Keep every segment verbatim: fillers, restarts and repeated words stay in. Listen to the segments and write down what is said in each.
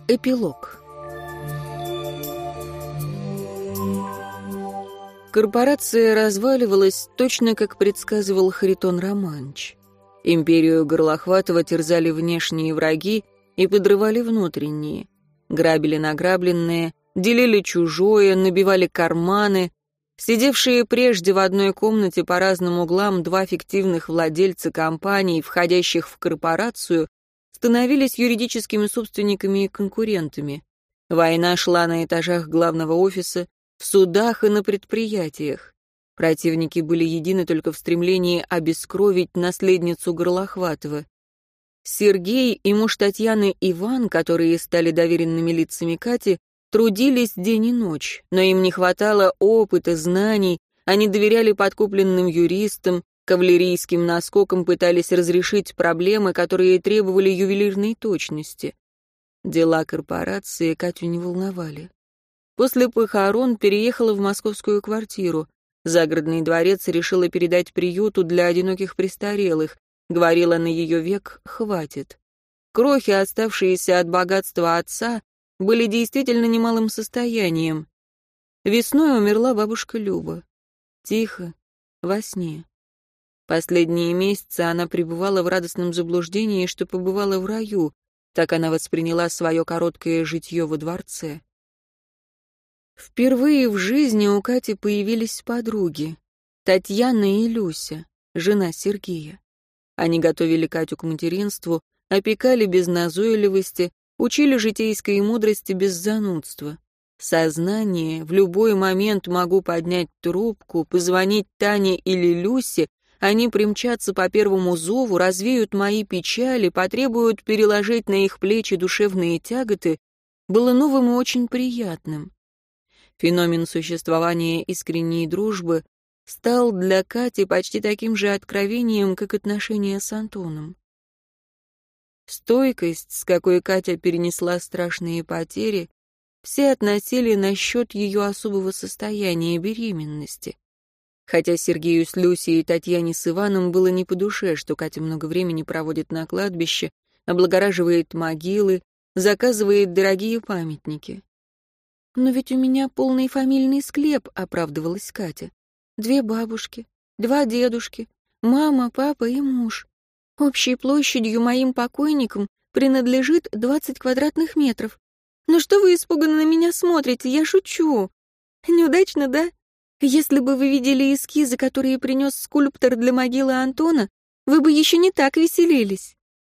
Эпилог. Корпорация разваливалась точно как предсказывал Харитон Романович. Империю Горлохватова терзали внешние враги и подрывали внутренние. Грабили награбленное, делили чужое, набивали карманы. Сидевшие прежде в одной комнате по разным углам два фиктивных владельца компаний, входящих в корпорацию, становились юридическими собственниками и конкурентами. Война шла на этажах главного офиса, в судах и на предприятиях. Противники были едины только в стремлении обескровить наследницу Горлохватова. Сергей и муж Татьяны Иван, которые стали доверенными лицами Кати, трудились день и ночь, но им не хватало опыта, знаний, они доверяли подкупленным юристам, кавалерийским наскоком пытались разрешить проблемы, которые требовали ювелирной точности. Дела корпорации Катю не волновали. После похорон переехала в московскую квартиру. Загородный дворец решила передать приюту для одиноких престарелых. Говорила, на ее век хватит. Крохи, оставшиеся от богатства отца, были действительно немалым состоянием. Весной умерла бабушка Люба. Тихо, во сне. Последние месяцы она пребывала в радостном заблуждении, что побывала в раю. Так она восприняла свое короткое житье во дворце. Впервые в жизни у Кати появились подруги. Татьяна и Люся, жена Сергея. Они готовили Катю к материнству, опекали без назойливости, учили житейской мудрости без занудства. Сознание, в любой момент могу поднять трубку, позвонить Тане или Люсе, они примчатся по первому зову, развеют мои печали, потребуют переложить на их плечи душевные тяготы, было новым и очень приятным. Феномен существования искренней дружбы стал для Кати почти таким же откровением, как отношения с Антоном. Стойкость, с какой Катя перенесла страшные потери, все относили на счет ее особого состояния беременности. Хотя Сергею с Люсей и Татьяне с Иваном было не по душе, что Катя много времени проводит на кладбище, облагораживает могилы, заказывает дорогие памятники. «Но ведь у меня полный фамильный склеп», — оправдывалась Катя. «Две бабушки, два дедушки, мама, папа и муж. Общей площадью моим покойникам принадлежит двадцать квадратных метров. Ну что вы испуганно на меня смотрите? Я шучу. Неудачно, да? Если бы вы видели эскизы, которые принес скульптор для могилы Антона, вы бы еще не так веселились».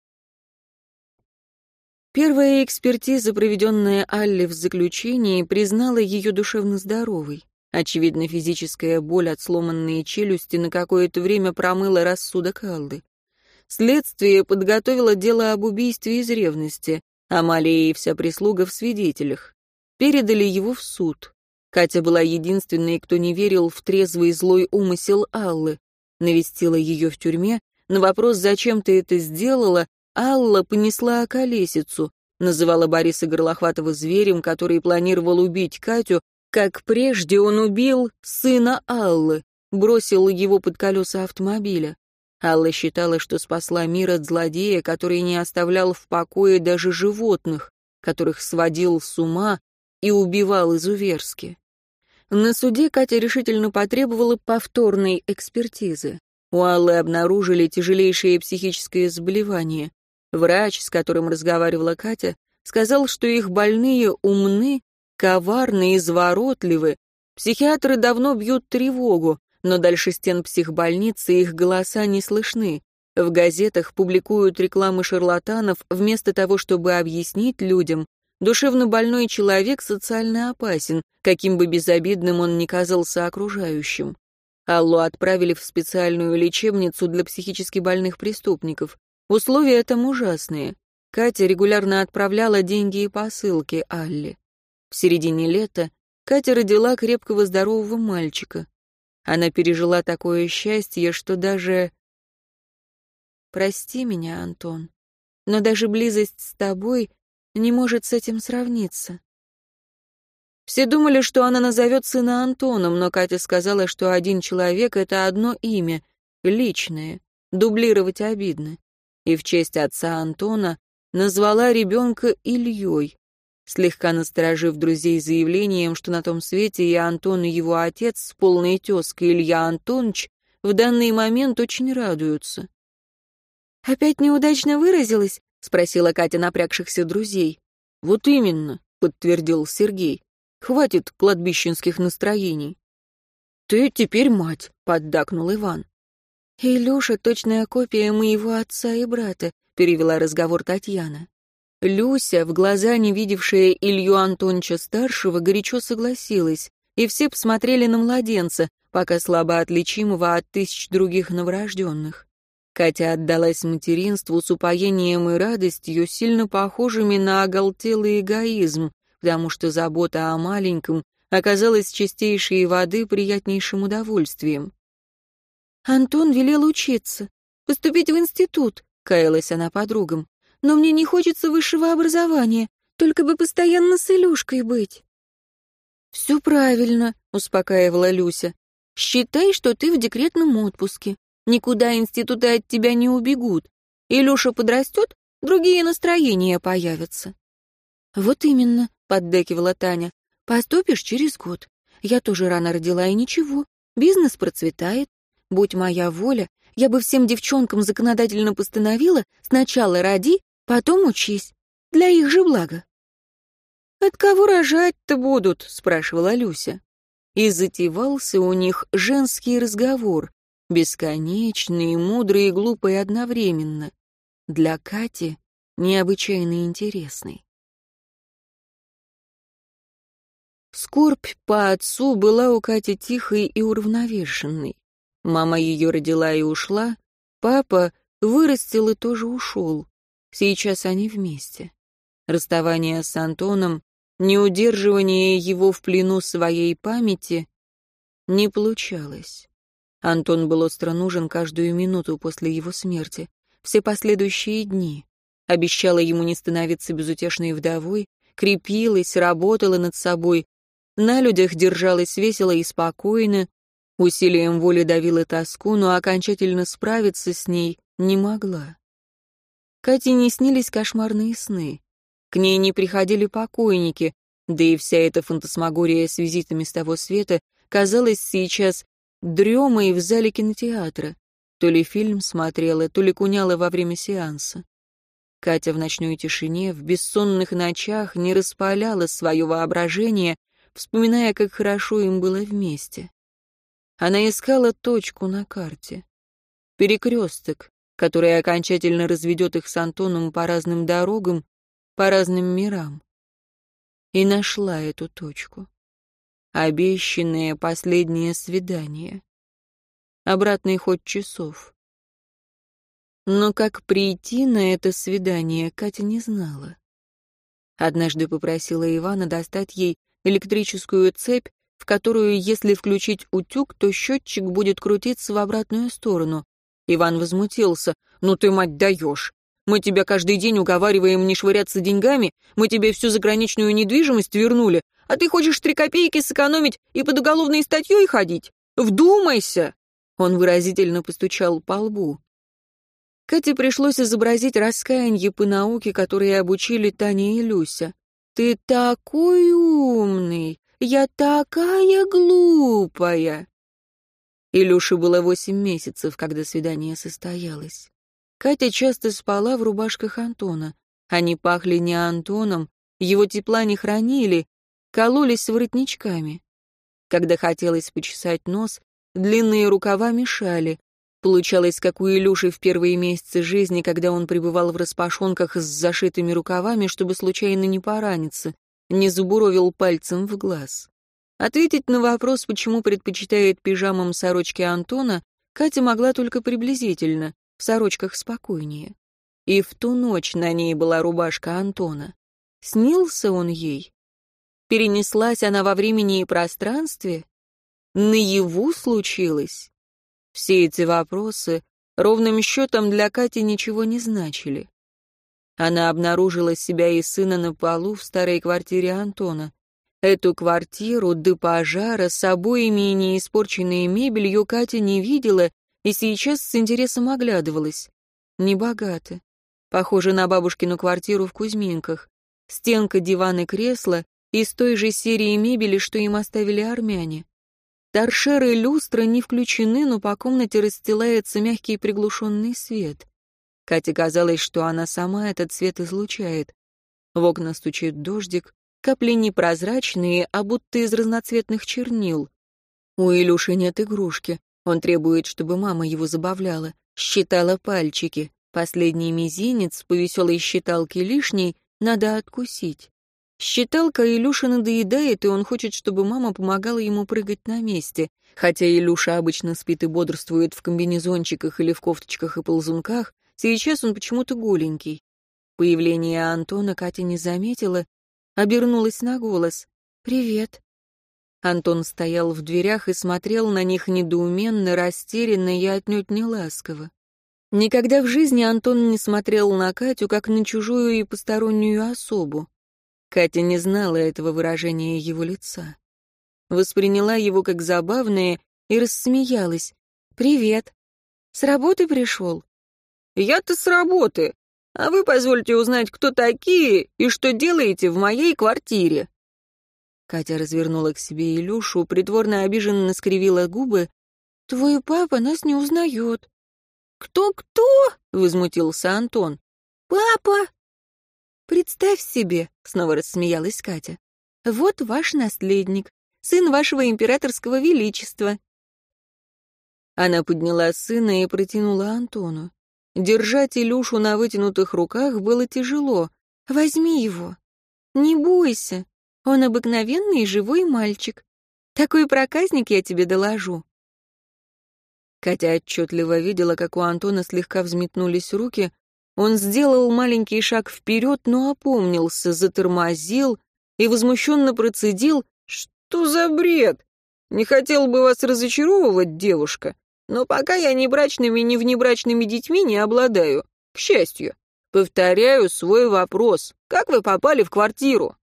Первая экспертиза, проведенная Алле в заключении, признала ее душевно здоровой. Очевидно, физическая боль от сломанной челюсти на какое-то время промыла рассудок Аллы. Следствие подготовило дело об убийстве из ревности. Амалия и вся прислуга в свидетелях. Передали его в суд. Катя была единственной, кто не верил в трезвый злой умысел Аллы. Навестила ее в тюрьме. На вопрос «Зачем ты это сделала?» Алла понесла околесицу. Называла Бориса Горлохватова зверем, который планировал убить Катю, как прежде он убил сына Аллы, бросил его под колеса автомобиля. Алла считала, что спасла мир от злодея, который не оставлял в покое даже животных, которых сводил с ума и убивал изуверски. На суде Катя решительно потребовала повторной экспертизы. У Аллы обнаружили тяжелейшее психическое заболевание. Врач, с которым разговаривала Катя, сказал, что их больные умны, коварны, изворотливы. Психиатры давно бьют тревогу, но дальше стен психбольницы их голоса не слышны. В газетах публикуют рекламы шарлатанов, вместо того, чтобы объяснить людям, душевно больной человек социально опасен, каким бы безобидным он ни казался окружающим. Аллу отправили в специальную лечебницу для психически больных преступников. Условия там ужасные. Катя регулярно отправляла деньги и посылки Алле. В середине лета Катя родила крепкого здорового мальчика. Она пережила такое счастье, что даже... Прости меня, Антон, но даже близость с тобой не может с этим сравниться. Все думали, что она назовет сына Антоном, но Катя сказала, что один человек — это одно имя, личное, дублировать обидно. И в честь отца Антона назвала ребенка Ильей, слегка насторожив друзей заявлением, что на том свете и Антон, и его отец с полной тезкой Илья Антонович в данный момент очень радуются. «Опять неудачно выразилась?» — спросила Катя напрягшихся друзей. «Вот именно», — подтвердил Сергей. «Хватит кладбищенских настроений». «Ты теперь мать», — поддакнул Иван. «Илюша — точная копия моего отца и брата», — перевела разговор Татьяна. Люся, в глаза не видевшая Илью Антоновича-старшего, горячо согласилась, и все посмотрели на младенца, пока слабо отличимого от тысяч других новорожденных. Катя отдалась материнству с упоением и радостью, сильно похожими на оголтелый эгоизм, потому что забота о маленьком оказалась чистейшей воды приятнейшим удовольствием. «Антон велел учиться, поступить в институт», — каялась она подругам. «Но мне не хочется высшего образования, только бы постоянно с Илюшкой быть». «Все правильно», — успокаивала Люся. «Считай, что ты в декретном отпуске. Никуда институты от тебя не убегут. Илюша подрастет, другие настроения появятся». «Вот именно», — поддакивала Таня. «Поступишь через год. Я тоже рано родила, и ничего. Бизнес процветает. Будь моя воля, я бы всем девчонкам законодательно постановила: сначала роди, потом учись. Для их же блага». «От кого рожать-то будут?» — спрашивала Люся. И затевался у них женский разговор, бесконечный, мудрый и глупый одновременно. Для Кати необычайно интересный. Скорбь по отцу была у Кати тихой и уравновешенной. Мама ее родила и ушла, папа вырастил и тоже ушел. Сейчас они вместе. Расставание с Антоном, неудерживание его в плену своей памяти не получалось. Антон был остро нужен каждую минуту после его смерти, все последующие дни. Обещала ему не становиться безутешной вдовой, крепилась, работала над собой, на людях держалась весело и спокойно, усилием воли давила тоску, но окончательно справиться с ней не могла. Кате не снились кошмарные сны. К ней не приходили покойники, да и вся эта фантасмагория с визитами с того света казалась сейчас дремой в зале кинотеатра. То ли фильм смотрела, то ли куняла во время сеанса. Катя в ночной тишине, в бессонных ночах не распаляла свое воображение, вспоминая, как хорошо им было вместе. Она искала точку на карте. Перекресток, который окончательно разведет их с Антоном по разным дорогам, по разным мирам. И нашла эту точку. Обещанное последнее свидание. Обратный ход часов. Но как прийти на это свидание, Катя не знала. Однажды попросила Ивана достать ей электрическую цепь, в которую, если включить утюг, то счетчик будет крутиться в обратную сторону. Иван возмутился. «Ну ты, мать, даешь! Мы тебя каждый день уговариваем не швыряться деньгами, мы тебе всю заграничную недвижимость вернули, а ты хочешь три копейки сэкономить и под уголовной статьей ходить? Вдумайся!» Он выразительно постучал по лбу. Кате пришлось изобразить раскаяние по науке, которые обучили Таня и Люся. «Ты такой умный! Я такая глупая!» Илюше было восемь месяцев, когда свидание состоялось. Катя часто спала в рубашках Антона. Они пахли не Антоном, его тепла не хранили, кололись воротничками. Когда хотелось почесать нос, длинные рукава мешали. Получалось, как у Илюши в первые месяцы жизни, когда он пребывал в распашонках с зашитыми рукавами, чтобы случайно не пораниться, не забуровил пальцем в глаз. Ответить на вопрос, почему предпочитает пижамам сорочки Антона, Катя могла только приблизительно, в сорочках спокойнее. И в ту ночь на ней была рубашка Антона. Снился он ей? Перенеслась она во времени и пространстве? Наяву случилось? Все эти вопросы ровным счетом для Кати ничего не значили. Она обнаружила себя и сына на полу в старой квартире Антона. Эту квартиру до пожара с обоями и неиспорченной мебелью Катя не видела и сейчас с интересом оглядывалась. Небогато. Похоже на бабушкину квартиру в Кузьминках. Стенка, диван и кресло из той же серии мебели, что им оставили армяне. Торшеры и люстры не включены, но по комнате расстилается мягкий приглушенный свет. Кате казалось, что она сама этот свет излучает. В окна стучит дождик, капли непрозрачные, а будто из разноцветных чернил. У Илюши нет игрушки. Он требует, чтобы мама его забавляла. Считала пальчики. Последний мизинец по веселой считалке лишний надо откусить. Считалка Илюша надоедает, и он хочет, чтобы мама помогала ему прыгать на месте. Хотя Илюша обычно спит и бодрствует в комбинезончиках или в кофточках и ползунках, сейчас он почему-то голенький. Появление Антона Катя не заметила, обернулась на голос. «Привет». Антон стоял в дверях и смотрел на них недоуменно, растерянно и отнюдь не ласково. Никогда в жизни Антон не смотрел на Катю, как на чужую и постороннюю особу. Катя не знала этого выражения его лица. Восприняла его как забавное и рассмеялась. «Привет. С работы пришел?» «Я-то с работы. А вы позвольте узнать, кто такие и что делаете в моей квартире?» Катя развернула к себе Илюшу, притворно обиженно скривила губы. «Твой папа нас не узнает». «Кто-кто?» — возмутился Антон. «Папа?» «Представь себе», — снова рассмеялась Катя. «Вот ваш наследник, сын вашего императорского величества». Она подняла сына и протянула Антону. Держать Илюшу на вытянутых руках было тяжело. «Возьми его. Не бойся. Он обыкновенный живой мальчик. Такой проказник я тебе доложу». Катя отчетливо видела, как у Антона слегка взметнулись руки. Он сделал маленький шаг вперед, но опомнился, затормозил и возмущенно процедил: «Что за бред? Не хотел бы вас разочаровывать, девушка, но пока я ни брачными, ни внебрачными детьми не обладаю, к счастью. Повторяю свой вопрос. Как вы попали в квартиру?»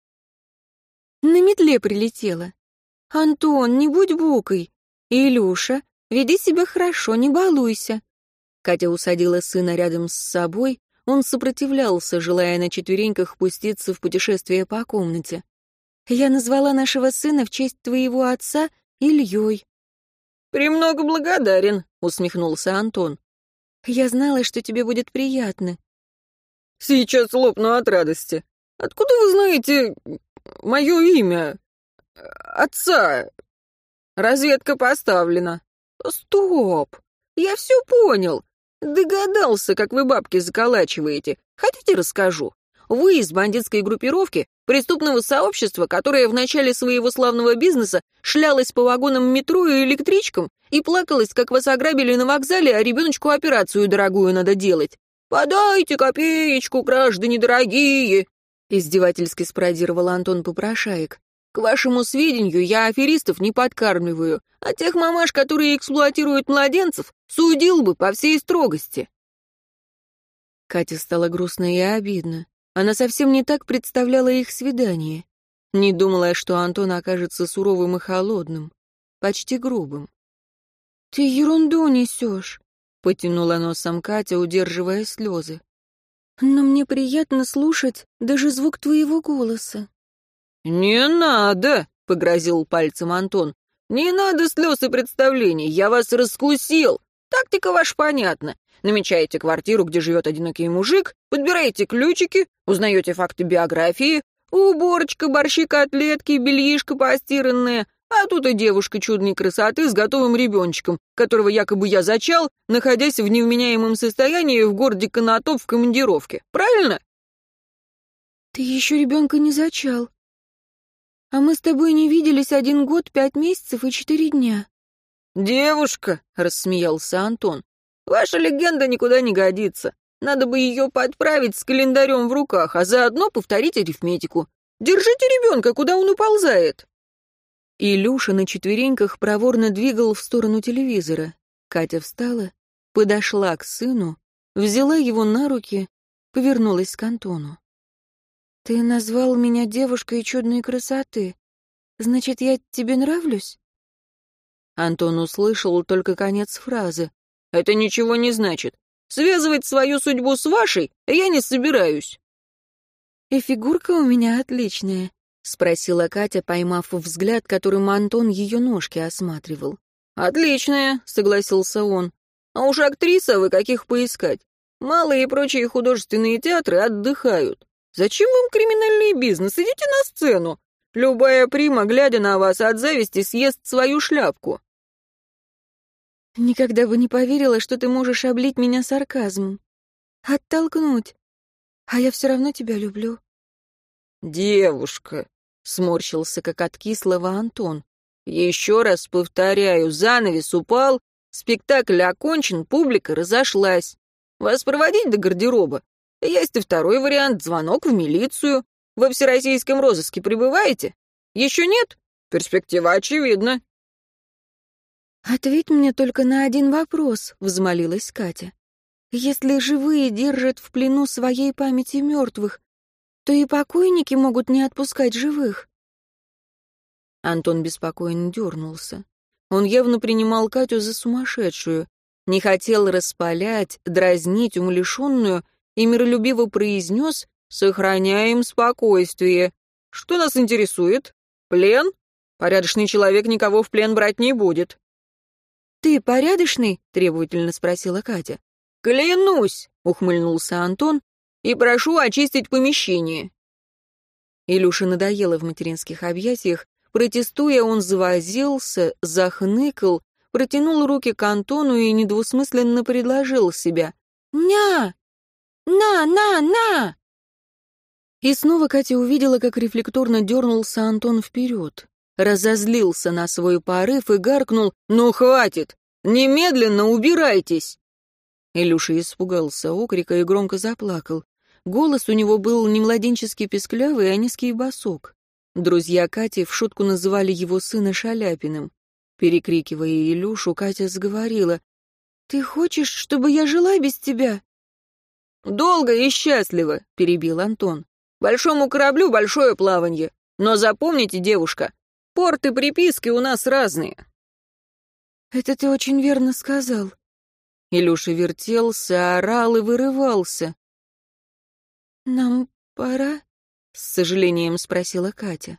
«На метле прилетела. Антон, не будь букой. Илюша, веди себя хорошо, не балуйся». Катя усадила сына рядом с собой. Он сопротивлялся, желая на четвереньках пуститься в путешествие по комнате. «Я назвала нашего сына в честь твоего отца Ильей». «Премного благодарен», — усмехнулся Антон. «Я знала, что тебе будет приятно». «Сейчас лопну от радости. Откуда вы знаете мое имя? Отца? Разведка поставлена». «Стоп! Я все понял. Догадался, как вы бабки заколачиваете. Хотите, расскажу? Вы из бандитской группировки, преступного сообщества, которое в начале своего славного бизнеса шлялось по вагонам метро и электричкам и плакалось, как вас ограбили на вокзале, а ребеночку операцию дорогую надо делать. «Подайте копеечку, граждане дорогие!» Издевательски спародировал Антон попрошаек. «К вашему сведению, я аферистов не подкармливаю, а тех мамаш, которые эксплуатируют младенцев, судил бы по всей строгости». Кате стало грустно и обидно. Она совсем не так представляла их свидание. Не думала, что Антон окажется суровым и холодным, почти грубым. «Ты ерунду несешь», — потянула носом Катя, удерживая слезы. «Но мне приятно слушать даже звук твоего голоса». «Не надо», — погрозил пальцем Антон. «Не надо слез и представлений, я вас раскусил. Тактика ваша понятна. Намечаете квартиру, где живет одинокий мужик, подбираете ключики, узнаете факты биографии, уборочка, борщи, котлетки, бельишко постиранное, а тут и девушка чудной красоты с готовым ребеночком, которого якобы я зачал, находясь в невменяемом состоянии в городе Конотоп в командировке. Правильно?» «Ты еще ребенка не зачал. А мы с тобой не виделись один год, пять месяцев и четыре дня». «Девушка», — рассмеялся Антон, — «ваша легенда никуда не годится. Надо бы ее подправить с календарем в руках, а заодно повторить арифметику. Держите ребенка, куда он уползает». Илюша на четвереньках проворно двигал в сторону телевизора. Катя встала, подошла к сыну, взяла его на руки, повернулась к Антону. «Ты назвал меня девушкой чудной красоты. Значит, я тебе нравлюсь?» Антон услышал только конец фразы. «Это ничего не значит. Связывать свою судьбу с вашей я не собираюсь». «И фигурка у меня отличная», — спросила Катя, поймав взгляд, которым Антон ее ножки осматривал. «Отличная», — согласился он. «А уж актриса вы каких поискать? Малые и прочие художественные театры отдыхают. Зачем вам криминальный бизнес? Идите на сцену. Любая прима, глядя на вас, от зависти съест свою шляпку». «Никогда бы не поверила, что ты можешь облить меня сарказмом. Оттолкнуть. А я все равно тебя люблю». «Девушка», — сморщился, как от кислого Антон. «Еще раз повторяю, занавес упал, спектакль окончен, публика разошлась. Вас проводить до гардероба? Есть и второй вариант — звонок в милицию. Во всероссийском розыске пребываете? Еще нет? Перспектива очевидна». «Ответь мне только на один вопрос», — взмолилась Катя. «Если живые держат в плену своей памяти мертвых, то и покойники могут не отпускать живых». Антон беспокойно дернулся. Он явно принимал Катю за сумасшедшую, не хотел распалять, дразнить умалишенную и миролюбиво произнес: «Сохраняем спокойствие. Что нас интересует? Плен? Порядочный человек никого в плен брать не будет». «Ты порядочный?» — требовательно спросила Катя. «Клянусь!» — ухмыльнулся Антон. «И прошу очистить помещение». Илюше надоело в материнских объятиях. Протестуя, он завозился, захныкал, протянул руки к Антону и недвусмысленно предложил себя. «Ня! На, на, на!» И снова Катя увидела, как рефлекторно дернулся Антон вперед. Разозлился на свой порыв и гаркнул: «Ну, хватит! Немедленно убирайтесь!» Илюша испугался окрика и громко заплакал. Голос у него был не младенческий песклявый, а низкий басок. Друзья Кати в шутку называли его сына Шаляпиным. Перекрикивая Илюшу, Катя заговорила: «Ты хочешь, чтобы я жила без тебя?» «Долго и счастливо», — перебил Антон. «Большому кораблю большое плаванье. Но запомните, девушка, порт и приписки у нас разные». «Это ты очень верно сказал». Илюша вертелся, орал и вырывался. «Нам пора?» — с сожалением спросила Катя.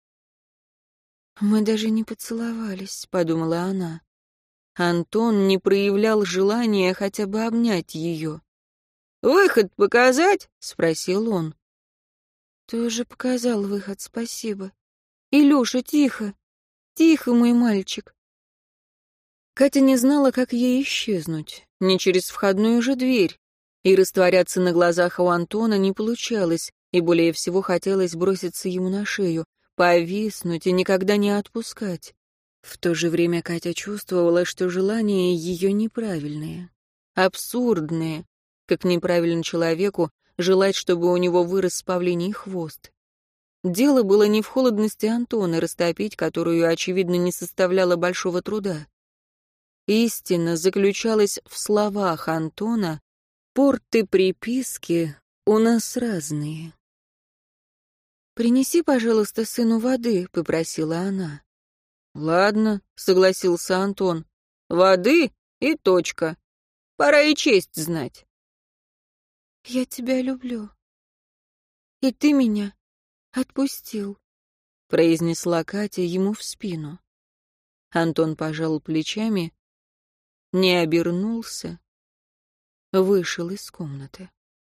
«Мы даже не поцеловались», — подумала она. Антон не проявлял желания хотя бы обнять ее. «Выход показать?» — спросил он. «Ты уже показал выход, спасибо. Илюша, тихо, тихо, мой мальчик». Катя не знала, как ей исчезнуть, не через входную же дверь, и растворяться на глазах у Антона не получалось, и более всего хотелось броситься ему на шею, повиснуть и никогда не отпускать. В то же время Катя чувствовала, что желания ее неправильные, абсурдные, как неправильно человеку желать, чтобы у него вырос павлиний хвост. Дело было не в холодности Антона, растопить которую, очевидно, не составляло большого труда. Истина заключалась в словах Антона: «Порты приписки у нас разные». «Принеси, пожалуйста, сыну воды», — попросила она. «Ладно», — согласился Антон. «Воды и точка. Пора и честь знать». «Я тебя люблю. И ты меня отпустил», — произнесла Катя ему в спину. Антон пожал плечами, не обернулся, вышел из комнаты.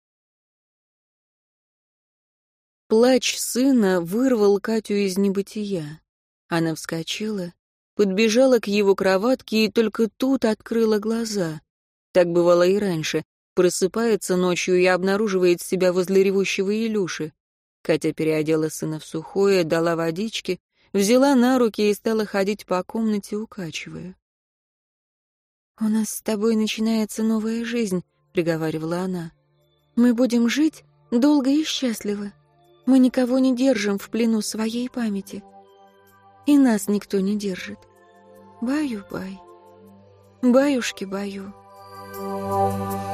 Плач сына вырвал Катю из небытия. Она вскочила, подбежала к его кроватке и только тут открыла глаза. Так бывало и раньше. Просыпается ночью и обнаруживает себя возле ревущего Илюши. Катя переодела сына в сухое, дала водички, взяла на руки и стала ходить по комнате, укачивая. «У нас с тобой начинается новая жизнь», — приговаривала она. «Мы будем жить долго и счастливо. Мы никого не держим в плену своей памяти. И нас никто не держит. Баю-бай. Баюшки-баю».